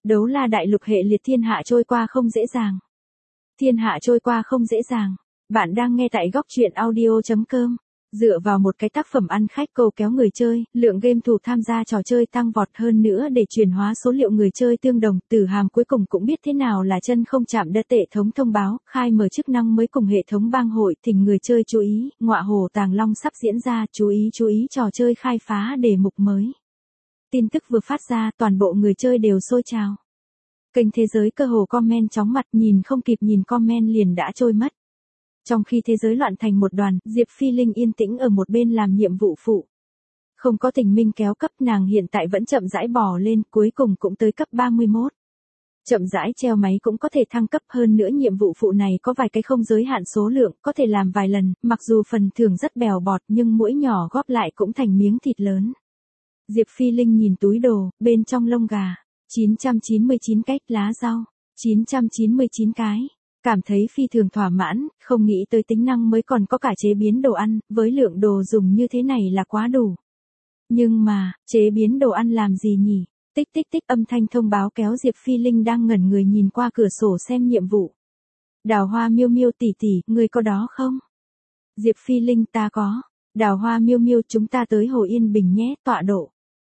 Đấu la đại lục hệ liệt thiên hạ trôi qua không dễ dàng. Thiên hạ trôi qua không dễ dàng. Bạn đang nghe tại góc truyện audio.com. Dựa vào một cái tác phẩm ăn khách cầu kéo người chơi, lượng game thủ tham gia trò chơi tăng vọt hơn nữa để chuyển hóa số liệu người chơi tương đồng. Tử Hàm cuối cùng cũng biết thế nào là chân không chạm đất. Hệ thống thông báo, khai mở chức năng mới cùng hệ thống bang hội. Thỉnh người chơi chú ý, ngọa hổ tàng long sắp diễn ra. Chú ý trò chơi khai phá đề mục mới. Tin tức vừa phát ra, toàn bộ người chơi đều sôi trào. Kênh Thế Giới cơ hồ comment chóng mặt, nhìn không kịp nhìn comment liền đã trôi mất. Trong khi thế giới loạn thành một đoàn, Diệp Phi Linh yên tĩnh ở một bên làm nhiệm vụ phụ. Không có Tình Minh kéo cấp, nàng hiện tại vẫn chậm rãi bò lên, cuối cùng cũng tới cấp 31. Chậm rãi treo máy cũng có thể thăng cấp, hơn nữa nhiệm vụ phụ này có vài cái không giới hạn số lượng, có thể làm vài lần, mặc dù phần thưởng rất bèo bọt nhưng mỗi nhỏ góp lại cũng thành miếng thịt lớn. Diệp Phi Linh nhìn túi đồ, bên trong lông gà, 999 cách lá rau, 999 cái. Cảm thấy phi thường thỏa mãn, không nghĩ tới tính năng mới còn có cả chế biến đồ ăn, với lượng đồ dùng như thế này là quá đủ. Nhưng mà, chế biến đồ ăn làm gì nhỉ? Tích tích tích, âm thanh thông báo kéo Diệp Phi Linh đang ngẩn người nhìn qua cửa sổ xem nhiệm vụ. Đào Hoa Miêu Miêu tỷ tỷ, ngươi có đó không? Diệp Phi Linh, ta có. Đào Hoa Miêu Miêu, chúng ta tới Hồ Yên Bình nhé, tọa độ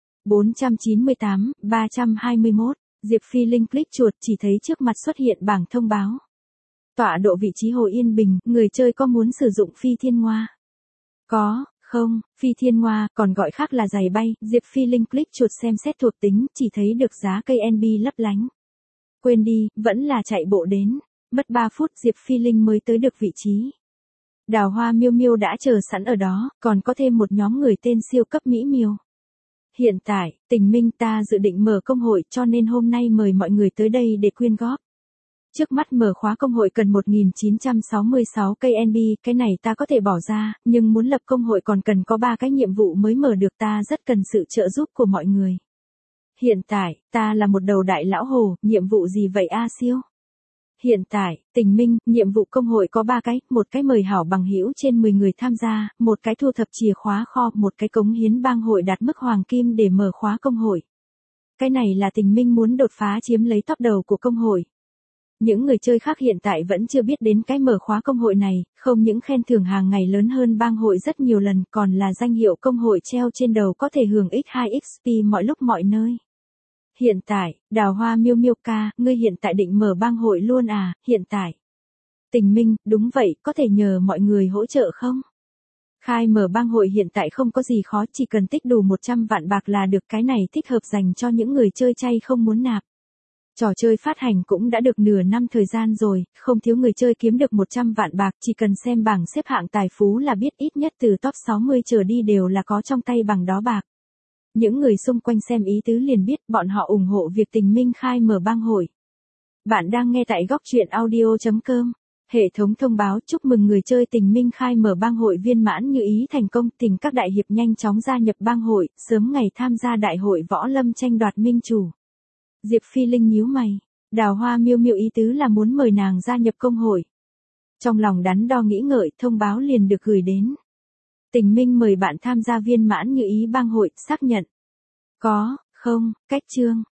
498, 321. Diệp Phi Linh click chuột, chỉ thấy trước mặt xuất hiện bảng thông báo. Tọa độ vị trí Hồ Yên Bình, người chơi có muốn sử dụng phi thiên ngoa? Có, không, phi thiên ngoa, còn gọi khác là giày bay. Diệp Phi Linh click chuột xem xét thuộc tính, chỉ thấy được giá cây NB lấp lánh. Quên đi, vẫn là chạy bộ đến. Mất 3 phút Diệp Phi Linh mới tới được vị trí. Đào Hoa Miêu Miêu đã chờ sẵn ở đó, còn có thêm một nhóm người tên siêu cấp Mỹ Miêu. Hiện tại, Tình Minh ta dự định mở công hội cho nên hôm nay mời mọi người tới đây để quyên góp. Trước mắt mở khóa công hội cần 1966 cây NB, cái này ta có thể bỏ ra, nhưng muốn lập công hội còn cần có 3 cái nhiệm vụ mới mở được, ta rất cần sự trợ giúp của mọi người. Hiện tại, ta là một đầu đại lão hồ, nhiệm vụ gì vậy a siêu? Hiện tại, Tình Minh, nhiệm vụ công hội có 3 cái, một cái mời hảo bằng hữu trên 10 người tham gia, một cái thu thập chìa khóa kho, một cái cống hiến bang hội đạt mức hoàng kim để mở khóa công hội. Cái này là Tình Minh muốn đột phá chiếm lấy top đầu của công hội. Những người chơi khác hiện tại vẫn chưa biết đến cái mở khóa công hội này, không những khen thưởng hàng ngày lớn hơn bang hội rất nhiều lần, còn là danh hiệu công hội treo trên đầu có thể hưởng x2 XP mọi lúc mọi nơi. Hiện tại, Đào Hoa Miêu Miêu ca, ngươi hiện tại định mở bang hội luôn à? Hiện tại. Tình Minh, đúng vậy, có thể nhờ mọi người hỗ trợ không? Khai mở bang hội hiện tại không có gì khó, chỉ cần tích đủ 100 vạn bạc là được, cái này thích hợp dành cho những người chơi chay không muốn nạp. Trò chơi phát hành cũng đã được nửa năm thời gian rồi, không thiếu người chơi kiếm được 100 vạn bạc, chỉ cần xem bảng xếp hạng tài phú là biết ít nhất từ top 60 trở đi đều là có trong tay bằng đó bạc. Những người xung quanh xem ý tứ liền biết bọn họ ủng hộ việc Tình Minh khai mở bang hội. Bạn đang nghe tại góc truyện audio.com. Hệ thống thông báo chúc mừng người chơi Tình Minh khai mở bang hội viên mãn như ý thành công, tình các đại hiệp nhanh chóng gia nhập bang hội, sớm ngày tham gia đại hội võ lâm tranh đoạt minh chủ. Diệp Phi Linh nhíu mày, Đào Hoa Miêu Miêu ý tứ là muốn mời nàng gia nhập công hội. Trong lòng đắn đo nghĩ ngợi, thông báo liền được gửi đến. Tình Minh mời bạn tham gia viên mãn như ý bang hội, xác nhận. Có, không, cách chương,